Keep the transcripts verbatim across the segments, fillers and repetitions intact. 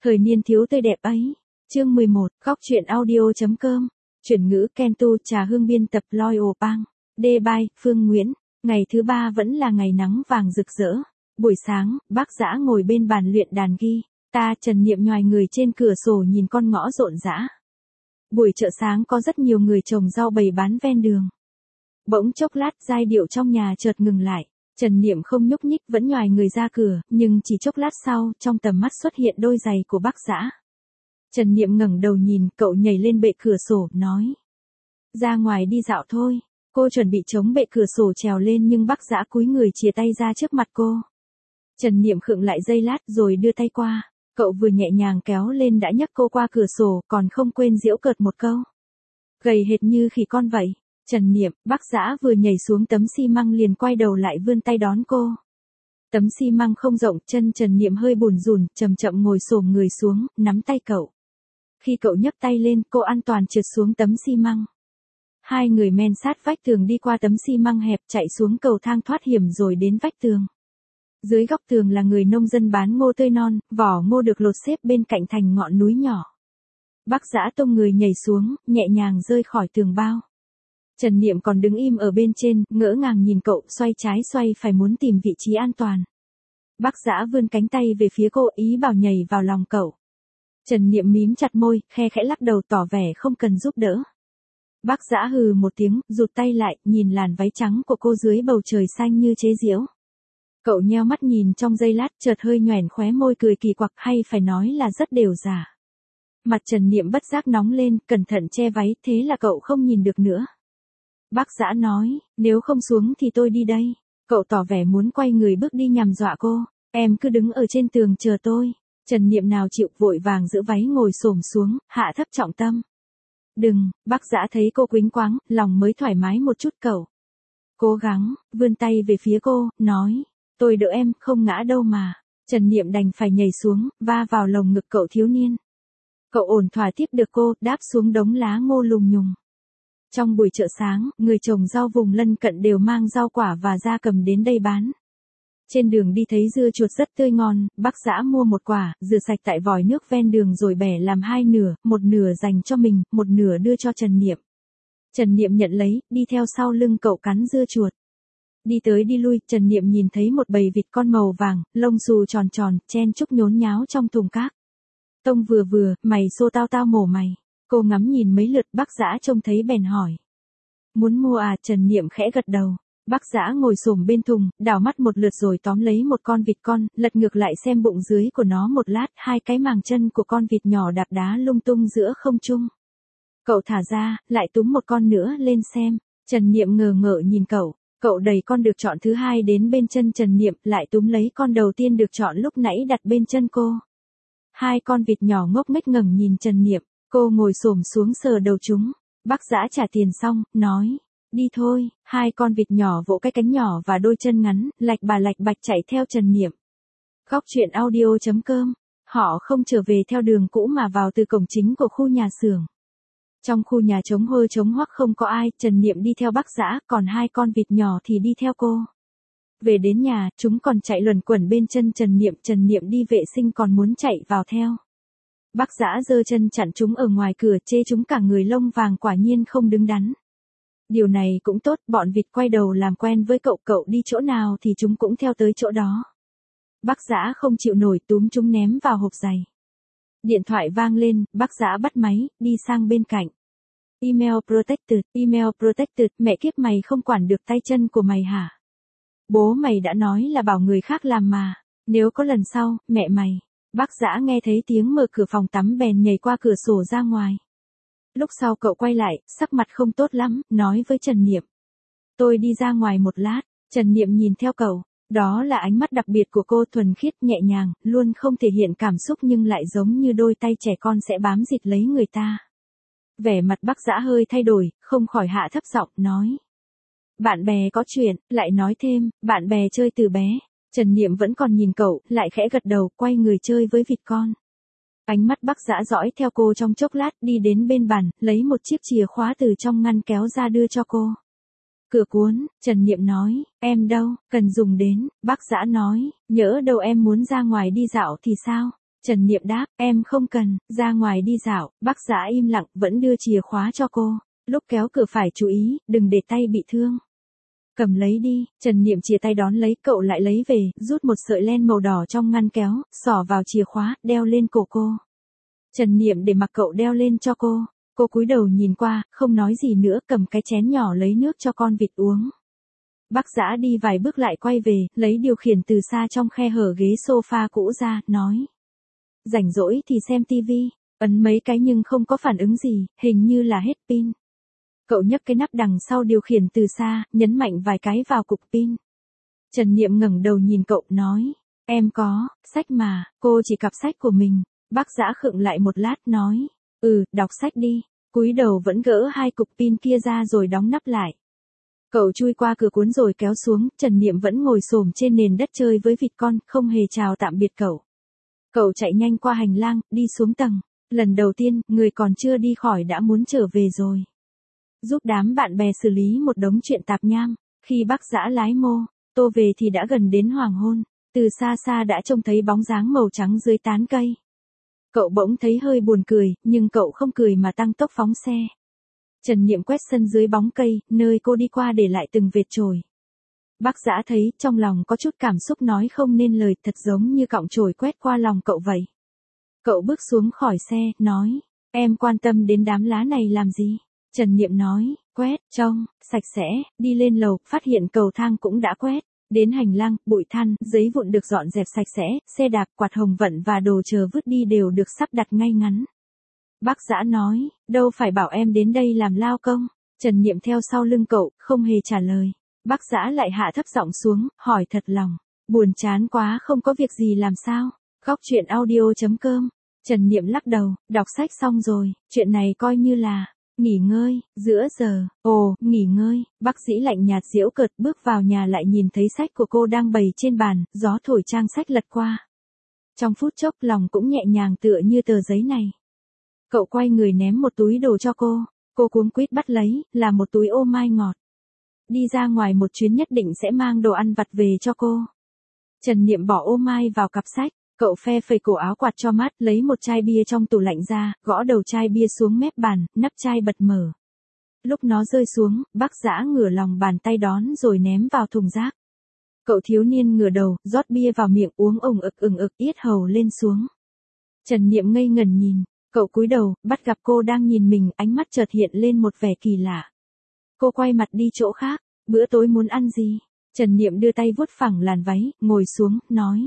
Thời niên thiếu tươi đẹp ấy. Chương mười một, góc truyện audio.com. Chuyển ngữ Kentu Trà Hương biên tập Loy Opang. Đê Bai, Phương Nguyễn. Ngày thứ ba vẫn là ngày nắng vàng rực rỡ. Buổi sáng, bác Dã ngồi bên bàn luyện đàn ghi. Ta Trần Niệm nhoài người trên cửa sổ nhìn con ngõ rộn rã. Buổi chợ sáng có rất nhiều người trồng rau bày bán ven đường. Bỗng chốc lát giai điệu trong nhà chợt ngừng lại. Trần Niệm không nhúc nhích vẫn nhoài người ra cửa, nhưng chỉ chốc lát sau, trong tầm mắt xuất hiện đôi giày của bác Dã. Trần Niệm ngẩng đầu nhìn, cậu nhảy lên bệ cửa sổ, nói. Ra ngoài đi dạo thôi. Cô chuẩn bị chống bệ cửa sổ trèo lên nhưng bác Dã cúi người chìa tay ra trước mặt cô. Trần Niệm khựng lại giây lát rồi đưa tay qua. Cậu vừa nhẹ nhàng kéo lên đã nhấc cô qua cửa sổ, còn không quên giễu cợt một câu. Gầy hệt như khỉ con vậy. Trần Niệm, bác Dã vừa nhảy xuống tấm xi măng liền quay đầu lại vươn tay đón cô. Tấm xi măng không rộng, chân Trần Niệm hơi bùn rùn, chậm chậm ngồi xổm người xuống, nắm tay cậu. Khi cậu nhấc tay lên, cô an toàn trượt xuống tấm xi măng. Hai người men sát vách tường đi qua tấm xi măng hẹp, chạy xuống cầu thang thoát hiểm rồi đến vách tường. Dưới góc tường là người nông dân bán ngô tươi non, vỏ ngô được lột xếp bên cạnh thành ngọn núi nhỏ. Bác Dã tung người nhảy xuống, nhẹ nhàng rơi khỏi tường bao. Trần Niệm còn đứng im ở bên trên, ngỡ ngàng nhìn cậu, xoay trái xoay phải muốn tìm vị trí an toàn. Bác Dã vươn cánh tay về phía cô, ý bảo nhảy vào lòng cậu. Trần Niệm mím chặt môi, khe khẽ lắc đầu tỏ vẻ không cần giúp đỡ. Bác Dã hừ một tiếng, rụt tay lại, nhìn làn váy trắng của cô dưới bầu trời xanh như chế giễu. Cậu nheo mắt nhìn trong giây lát, chợt hơi nhoẻn khóe môi cười kỳ quặc, hay phải nói là rất đều giả. Mặt Trần Niệm bất giác nóng lên, cẩn thận che váy, thế là cậu không nhìn được nữa. Bác Dã nói, nếu không xuống thì tôi đi đây. Cậu tỏ vẻ muốn quay người bước đi nhằm dọa cô. Em cứ đứng ở trên tường chờ tôi. Trần Niệm nào chịu, vội vàng giữ váy ngồi xổm xuống, hạ thấp trọng tâm. Đừng, bác Dã thấy cô quĩnh quáng, lòng mới thoải mái một chút cậu. Cố gắng, vươn tay về phía cô, nói. Tôi đỡ em, không ngã đâu mà. Trần Niệm đành phải nhảy xuống, va vào lồng ngực cậu thiếu niên. Cậu ổn thỏa tiếp được cô, đáp xuống đống lá ngô lùng nhùng. Trong buổi chợ sáng, người trồng rau vùng lân cận đều mang rau quả và gia cầm đến đây bán. Trên đường đi thấy dưa chuột rất tươi ngon, bác Dã mua một quả, rửa sạch tại vòi nước ven đường rồi bẻ làm hai nửa, một nửa dành cho mình, một nửa đưa cho Trần Niệm. Trần Niệm nhận lấy, đi theo sau lưng cậu cắn dưa chuột. Đi tới đi lui, Trần Niệm nhìn thấy một bầy vịt con màu vàng, lông xù tròn tròn, chen chúc nhốn nháo trong thùng cát. Tông vừa vừa, mày xô tao tao mổ mày. Cô ngắm nhìn mấy lượt, bác Dã trông thấy bèn hỏi. Muốn mua à? Trần Niệm khẽ gật đầu. Bác Dã ngồi xổm bên thùng, đảo mắt một lượt rồi tóm lấy một con vịt con, lật ngược lại xem bụng dưới của nó một lát, hai cái màng chân của con vịt nhỏ đạp đá lung tung giữa không trung. Cậu thả ra, lại túm một con nữa lên xem. Trần Niệm ngờ ngợ nhìn cậu. Cậu đẩy con được chọn thứ hai đến bên chân Trần Niệm, lại túm lấy con đầu tiên được chọn lúc nãy đặt bên chân cô. Hai con vịt nhỏ ngốc nghếch ngẩng nhìn Trần Niệm, cô ngồi xổm xuống sờ đầu chúng. Bác Dã trả tiền xong, nói, đi thôi. Hai con vịt nhỏ vỗ cái cánh nhỏ và đôi chân ngắn, lạch bà lạch bạch chạy theo Trần Niệm. Góc truyện audio.com. Họ không trở về theo đường cũ mà vào từ cổng chính của khu nhà xưởng. Trong khu nhà trống hơ trống hoắc không có ai, Trần Niệm đi theo bác Dã, còn hai con vịt nhỏ thì đi theo cô. Về đến nhà, chúng còn chạy luẩn quẩn bên chân Trần Niệm, Trần Niệm đi vệ sinh còn muốn chạy vào theo. Bác Dã giơ chân chặn chúng ở ngoài cửa, chê chúng cả người lông vàng quả nhiên không đứng đắn. Điều này cũng tốt, bọn vịt quay đầu làm quen với cậu, cậu đi chỗ nào thì chúng cũng theo tới chỗ đó. Bác Dã không chịu nổi, túm chúng ném vào hộp giày. Điện thoại vang lên, bác Dã bắt máy, đi sang bên cạnh. Email protected, email protected, mẹ kiếp mày không quản được tay chân của mày hả? Bố mày đã nói là bảo người khác làm mà, nếu có lần sau, mẹ mày. Bác Dã nghe thấy tiếng mở cửa phòng tắm bèn nhảy qua cửa sổ ra ngoài. Lúc sau cậu quay lại, sắc mặt không tốt lắm, nói với Trần Niệm. Tôi đi ra ngoài một lát. Trần Niệm nhìn theo cậu, đó là ánh mắt đặc biệt của cô, thuần khiết nhẹ nhàng, luôn không thể hiện cảm xúc nhưng lại giống như đôi tay trẻ con sẽ bám dịt lấy người ta. Vẻ mặt bác Dã hơi thay đổi, không khỏi hạ thấp giọng, nói. Bạn bè có chuyện, lại nói thêm, bạn bè chơi từ bé. Trần Niệm vẫn còn nhìn cậu, lại khẽ gật đầu, quay người chơi với vịt con. Ánh mắt bác Dã dõi theo cô trong chốc lát, đi đến bên bàn, lấy một chiếc chìa khóa từ trong ngăn kéo ra đưa cho cô. Cửa cuốn, Trần Niệm nói, em đâu, cần dùng đến. Bác Dã nói, nhỡ đâu em muốn ra ngoài đi dạo thì sao? Trần Niệm đáp, em không cần, ra ngoài đi dạo. Bác Dã im lặng, vẫn đưa chìa khóa cho cô. Lúc kéo cửa phải chú ý, đừng để tay bị thương. Cầm lấy đi. Trần Niệm chìa tay đón lấy, cậu lại lấy về, rút một sợi len màu đỏ trong ngăn kéo, xỏ vào chìa khóa, đeo lên cổ cô. Trần Niệm để mặc cậu đeo lên cho cô. Cô cúi đầu nhìn qua, không nói gì nữa, cầm cái chén nhỏ lấy nước cho con vịt uống. Bác Dã đi vài bước lại quay về, lấy điều khiển từ xa trong khe hở ghế sofa cũ ra, nói. Rảnh rỗi thì xem tivi, ấn mấy cái nhưng không có phản ứng gì, hình như là hết pin. Cậu nhấc cái nắp đằng sau điều khiển từ xa, nhấn mạnh vài cái vào cục pin. Trần Niệm ngẩng đầu nhìn cậu, nói. Em có, sách mà, cô chỉ cặp sách của mình. Bác Dã khựng lại một lát, nói. Ừ, đọc sách đi. Cúi đầu vẫn gỡ hai cục pin kia ra rồi đóng nắp lại. Cậu chui qua cửa cuốn rồi kéo xuống, Trần Niệm vẫn ngồi xổm trên nền đất chơi với vịt con, không hề chào tạm biệt cậu. Cậu chạy nhanh qua hành lang, đi xuống tầng. Lần đầu tiên, người còn chưa đi khỏi đã muốn trở về rồi. Giúp đám bạn bè xử lý một đống chuyện tạp nham. Khi bác Dã lái mô tô về thì đã gần đến hoàng hôn. Từ xa xa đã trông thấy bóng dáng màu trắng dưới tán cây. Cậu bỗng thấy hơi buồn cười, nhưng cậu không cười mà tăng tốc phóng xe. Trần Niệm quét sân dưới bóng cây, nơi cô đi qua để lại từng vệt chổi. Bác Dã thấy, trong lòng có chút cảm xúc nói không nên lời, thật giống như cọng chổi quét qua lòng cậu vậy. Cậu bước xuống khỏi xe, nói, em quan tâm đến đám lá này làm gì? Trần Niệm nói, quét, trông, sạch sẽ, đi lên lầu, phát hiện cầu thang cũng đã quét. Đến hành lang, bụi than, giấy vụn được dọn dẹp sạch sẽ, xe đạp, quạt hồng vận và đồ chờ vứt đi đều được sắp đặt ngay ngắn. Bác Dã nói, đâu phải bảo em đến đây làm lao công. Trần Niệm theo sau lưng cậu, không hề trả lời. Bác Dã lại hạ thấp giọng xuống, hỏi thật lòng. Buồn chán quá, không có việc gì làm sao? Góc truyện audio chấm com. Trần Niệm lắc đầu, đọc sách xong rồi, chuyện này coi như là nghỉ ngơi. Giữa giờ, ồ, nghỉ ngơi. Bác Dĩ lạnh nhạt giễu cợt, bước vào nhà lại nhìn thấy sách của cô đang bày trên bàn, gió thổi trang sách lật qua. Trong phút chốc lòng cũng nhẹ nhàng tựa như tờ giấy này. Cậu quay người ném một túi đồ cho cô. Cô cuống quýt bắt lấy, là một túi ô mai ngọt. Đi ra ngoài một chuyến nhất định sẽ mang đồ ăn vặt về cho cô. Trần Niệm bỏ ô mai vào cặp sách. Cậu phe phẩy cổ áo quạt cho mát, lấy một chai bia trong tủ lạnh ra, gõ đầu chai bia xuống mép bàn, nắp chai bật mở. Lúc nó rơi xuống, bác Dã ngửa lòng bàn tay đón rồi ném vào thùng rác. Cậu thiếu niên ngửa đầu, rót bia vào miệng uống ồng ực ừng ực, yết hầu lên xuống. Trần Niệm ngây ngẩn nhìn. Cậu cúi đầu, bắt gặp cô đang nhìn mình, ánh mắt chợt hiện lên một vẻ kỳ lạ. Cô quay mặt đi chỗ khác. Bữa tối muốn ăn gì? Trần Niệm đưa tay vuốt phẳng làn váy, ngồi xuống, nói.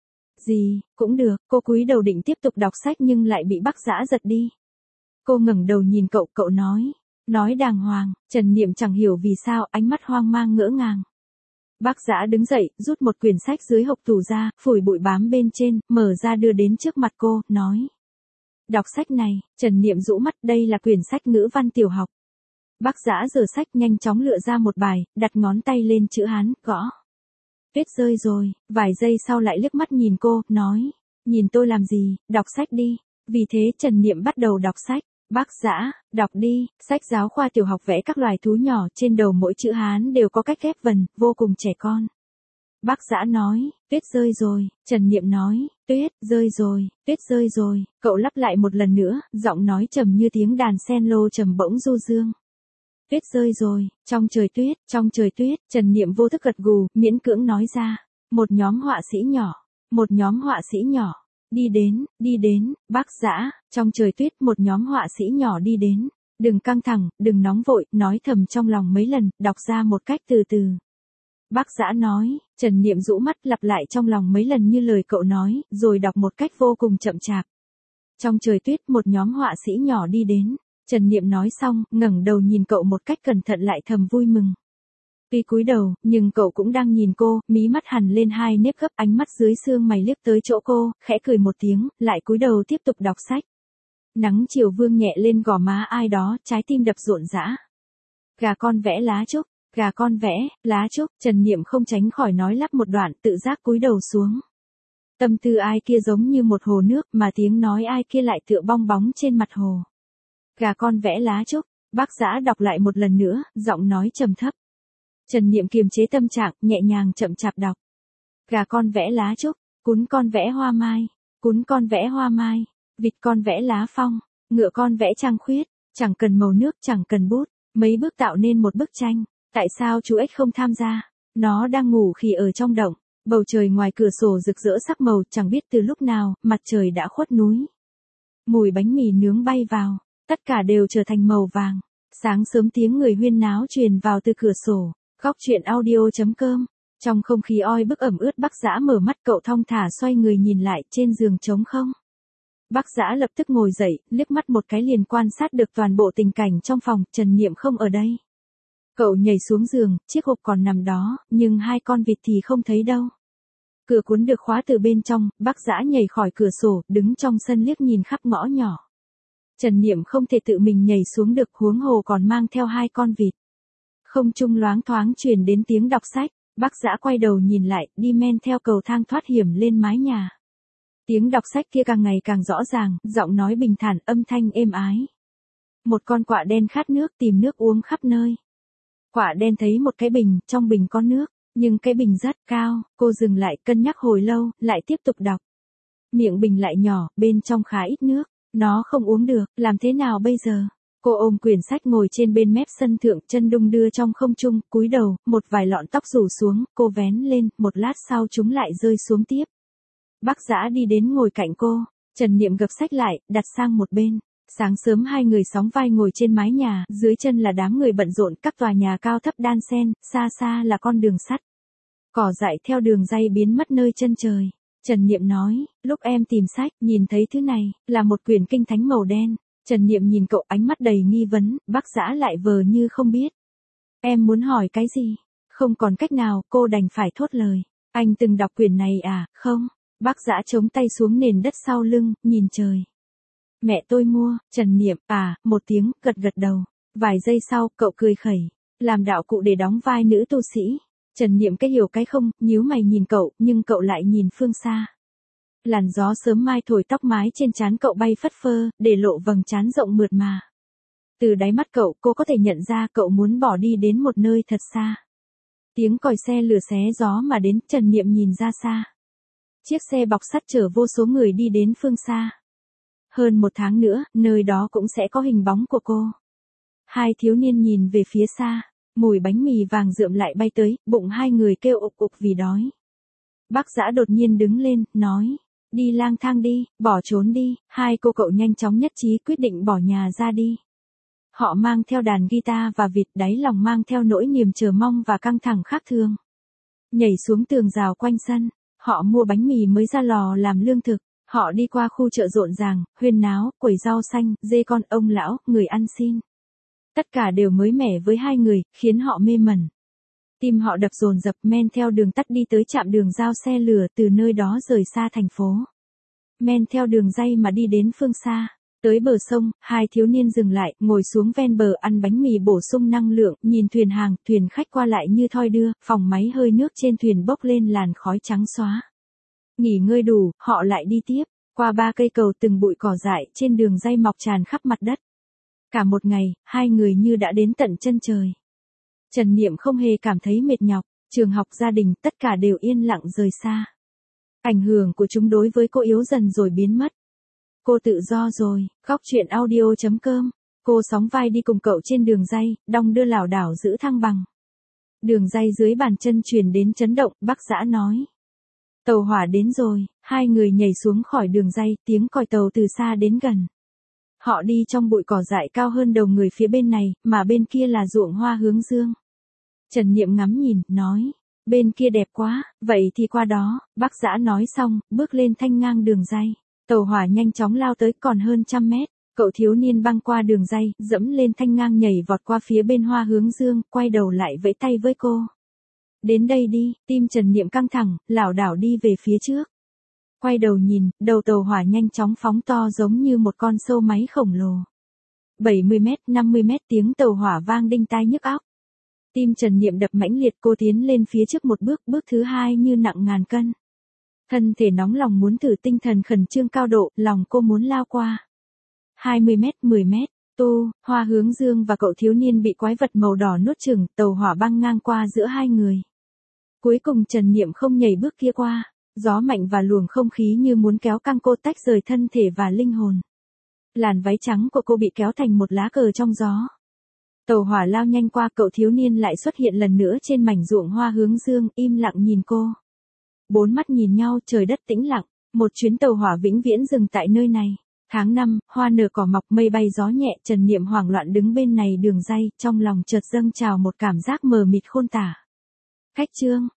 Gì, cũng được. Cô cúi đầu định tiếp tục đọc sách nhưng lại bị bác Dã giật đi. Cô ngẩng đầu nhìn cậu, cậu nói. Nói đàng hoàng. Trần Niệm chẳng hiểu vì sao, ánh mắt hoang mang ngỡ ngàng. Bác Dã đứng dậy, rút một quyển sách dưới hộc tủ ra, phủi bụi bám bên trên, mở ra đưa đến trước mặt cô, nói. Đọc sách này. Trần Niệm rũ mắt, đây là quyển sách ngữ văn tiểu học. Bác Dã giở sách, nhanh chóng lựa ra một bài, đặt ngón tay lên chữ Hán, gõ. Tuyết rơi rồi. Vài giây sau lại liếc mắt nhìn cô, nói. Nhìn tôi làm gì, đọc sách đi. Vì thế Trần Niệm bắt đầu đọc sách. Bác Dã, đọc đi. Sách giáo khoa tiểu học vẽ các loài thú nhỏ, trên đầu mỗi chữ Hán đều có cách ghép vần, vô cùng trẻ con. Bác Dã nói, tuyết rơi rồi. Trần Niệm nói, tuyết rơi rồi, tuyết rơi rồi. Cậu lặp lại một lần nữa, giọng nói trầm như tiếng đàn sen lô trầm bổng du dương. Tuyết rơi rồi, trong trời tuyết, trong trời tuyết. Trần Niệm vô thức gật gù, miễn cưỡng nói ra. Một nhóm họa sĩ nhỏ, một nhóm họa sĩ nhỏ. Đi đến, đi đến. Bác Dã, trong trời tuyết, một nhóm họa sĩ nhỏ đi đến. Đừng căng thẳng, đừng nóng vội, nói thầm trong lòng mấy lần, đọc ra một cách từ từ. Bác Dã nói. Trần Niệm rũ mắt, lặp lại trong lòng mấy lần như lời cậu nói, rồi đọc một cách vô cùng chậm chạp. Trong trời tuyết, một nhóm họa sĩ nhỏ đi đến. Trần Niệm nói xong, ngẩng đầu nhìn cậu một cách cẩn thận lại thầm vui mừng. Tuy cúi đầu, nhưng cậu cũng đang nhìn cô, mí mắt hằn lên hai nếp gấp, ánh mắt dưới sương mày liếc tới chỗ cô, khẽ cười một tiếng, lại cúi đầu tiếp tục đọc sách. Nắng chiều vương nhẹ lên gò má ai đó, trái tim đập rộn rã. Gà con vẽ lá trúc, gà con vẽ, lá trúc. Trần Niệm không tránh khỏi nói lắp một đoạn, tự giác cúi đầu xuống. Tâm tư ai kia giống như một hồ nước, mà tiếng nói ai kia lại tựa bong bóng trên mặt hồ. Gà con vẽ lá trúc. Bác Dã đọc lại một lần nữa, giọng nói trầm thấp. Trần Niệm kiềm chế tâm trạng, nhẹ nhàng chậm chạp đọc. Gà con vẽ lá trúc, cún con vẽ hoa mai. cún con vẽ hoa mai, vịt con vẽ lá phong, ngựa con vẽ trăng khuyết, chẳng cần màu nước, chẳng cần bút, mấy bước tạo nên một bức tranh. Tại sao chú ếch không tham gia? Nó đang ngủ khì ở trong động, bầu trời ngoài cửa sổ rực rỡ sắc màu, chẳng biết từ lúc nào, mặt trời đã khuất núi. Mùi bánh mì nướng bay vào, tất cả đều trở thành màu vàng. Sáng sớm tiếng người huyên náo truyền vào từ cửa sổ. Góc chuyện audio chấm com. Trong không khí oi bức ẩm ướt, Bác Dã mở mắt, cậu thong thả xoay người nhìn lại, trên giường trống không. Bác Dã lập tức ngồi dậy, liếc mắt một cái liền quan sát được toàn bộ tình cảnh trong phòng, Trần Niệm không ở đây. Cậu nhảy xuống giường, chiếc hộp còn nằm đó, nhưng hai con vịt thì không thấy đâu. Cửa cuốn được khóa từ bên trong, Bác Dã nhảy khỏi cửa sổ, đứng trong sân liếc nhìn khắp ngõ nhỏ. Trần Niệm không thể tự mình nhảy xuống được, huống hồ còn mang theo hai con vịt. Không trung loáng thoáng truyền đến tiếng đọc sách, Bác Dã quay đầu nhìn lại, đi men theo cầu thang thoát hiểm lên mái nhà. Tiếng đọc sách kia càng ngày càng rõ ràng, giọng nói bình thản, âm thanh êm ái. Một con quạ đen khát nước tìm nước uống khắp nơi. Quạ đen thấy một cái bình, trong bình có nước, nhưng cái bình rất cao, cô dừng lại cân nhắc hồi lâu, lại tiếp tục đọc. Miệng bình lại nhỏ, bên trong khá ít nước, nó không uống được, làm thế nào bây giờ? Cô ôm quyển sách ngồi trên bên mép sân thượng, chân đung đưa trong không trung, cúi đầu, một vài lọn tóc rủ xuống, cô vén lên, một lát sau chúng lại rơi xuống tiếp. Bác Dã đi đến ngồi cạnh cô, Trần Niệm gập sách lại, đặt sang một bên. Sáng sớm hai người sóng vai ngồi trên mái nhà, dưới chân là đám người bận rộn, các tòa nhà cao thấp đan xen, xa xa là con đường sắt. Cỏ dại theo đường ray biến mất nơi chân trời. Trần Niệm nói, lúc em tìm sách, nhìn thấy thứ này, là một quyển kinh thánh màu đen. Trần Niệm nhìn cậu, ánh mắt đầy nghi vấn, Bác Dã lại vờ như không biết. Em muốn hỏi cái gì? Không còn cách nào, cô đành phải thốt lời. Anh từng đọc quyển này à? Không. Bác Dã chống tay xuống nền đất sau lưng, nhìn trời. Mẹ tôi mua. Trần Niệm, à, một tiếng, gật gật đầu. Vài giây sau, cậu cười khẩy. Làm đạo cụ để đóng vai nữ tu sĩ. Trần Niệm cái hiểu cái không, nhíu mày nhìn cậu, nhưng cậu lại nhìn phương xa. Làn gió sớm mai thổi tóc mái trên trán cậu bay phất phơ, để lộ vầng trán rộng mượt mà. Từ đáy mắt cậu, cô có thể nhận ra cậu muốn bỏ đi đến một nơi thật xa. Tiếng còi xe lửa xé gió mà đến, Trần Niệm nhìn ra xa. Chiếc xe bọc sắt chở vô số người đi đến phương xa. Hơn một tháng nữa, nơi đó cũng sẽ có hình bóng của cô. Hai thiếu niên nhìn về phía xa, mùi bánh mì vàng rượm lại bay tới, bụng hai người kêu ục ục vì đói. Bác Dã đột nhiên đứng lên, nói, đi lang thang đi, bỏ trốn đi. Hai cô cậu nhanh chóng nhất trí quyết định bỏ nhà ra đi. Họ mang theo đàn guitar và vịt, đáy lòng mang theo nỗi niềm chờ mong và căng thẳng khác thường. Nhảy xuống tường rào quanh sân, họ mua bánh mì mới ra lò làm lương thực. Họ đi qua khu chợ rộn ràng, huyên náo, quẩy rau xanh, dê con, ông lão, người ăn xin. Tất cả đều mới mẻ với hai người, khiến họ mê mẩn. Tim họ đập dồn dập, men theo đường tắt đi tới trạm đường giao xe lửa, từ nơi đó rời xa thành phố. Men theo đường ray mà đi đến phương xa. Tới bờ sông, hai thiếu niên dừng lại, ngồi xuống ven bờ ăn bánh mì bổ sung năng lượng, nhìn thuyền hàng, thuyền khách qua lại như thoi đưa, phòng máy hơi nước trên thuyền bốc lên làn khói trắng xóa. Nghỉ ngơi đủ, họ lại đi tiếp, qua ba cây cầu, từng bụi cỏ dại trên đường ray mọc tràn khắp mặt đất. Cả một ngày, hai người như đã đến tận chân trời. Trần Niệm không hề cảm thấy mệt nhọc, trường học, gia đình, tất cả đều yên lặng rời xa. Ảnh hưởng của chúng đối với cô yếu dần rồi biến mất. Cô tự do rồi. Góc chuyện audio chấm com. Cô sóng vai đi cùng cậu trên đường ray, đong đưa lảo đảo giữ thăng bằng. Đường ray dưới bàn chân truyền đến chấn động, Bác Dã nói. Tàu hỏa đến rồi. Hai người nhảy xuống khỏi đường ray, tiếng còi tàu từ xa đến gần. Họ đi trong bụi cỏ dại cao hơn đầu người phía bên này, mà bên kia là ruộng hoa hướng dương. Trần Niệm ngắm nhìn, nói, bên kia đẹp quá, vậy thì qua đó. Bác Dã nói xong, bước lên thanh ngang đường ray. Tàu hỏa nhanh chóng lao tới, còn hơn trăm mét. Cậu thiếu niên băng qua đường ray, dẫm lên thanh ngang nhảy vọt qua phía bên hoa hướng dương, quay đầu lại vẫy tay với cô. Đến đây đi. Tim Trần Niệm căng thẳng, lảo đảo đi về phía trước. Quay đầu nhìn, đầu tàu hỏa nhanh chóng phóng to giống như một con sâu máy khổng lồ. bảy mươi mét, năm mươi mét, tiếng tàu hỏa vang đinh tai nhức óc. Tim Trần Niệm đập mãnh liệt, cô tiến lên phía trước một bước, bước thứ hai như nặng ngàn cân. Thân thể nóng lòng muốn thử, tinh thần khẩn trương cao độ, lòng cô muốn lao qua. hai mươi mét, mười mét, tu, hoa hướng dương và cậu thiếu niên bị quái vật màu đỏ nuốt chửng, tàu hỏa băng ngang qua giữa hai người. Cuối cùng Trần Niệm không nhảy bước kia qua, Gió mạnh và luồng không khí như muốn kéo căng cô tách rời thân thể và linh hồn. Làn váy trắng của cô bị kéo thành một lá cờ trong gió. Tàu hỏa lao nhanh qua, cậu thiếu niên lại xuất hiện lần nữa trên mảnh ruộng hoa hướng dương, im lặng nhìn cô. Bốn mắt nhìn nhau, trời đất tĩnh lặng, một chuyến tàu hỏa vĩnh viễn dừng tại nơi này. Tháng năm, hoa nở cỏ mọc, mây bay gió nhẹ, Trần Niệm hoảng loạn đứng bên này đường ray, trong lòng chợt dâng trào một cảm giác mờ mịt khôn tả. Khách trương,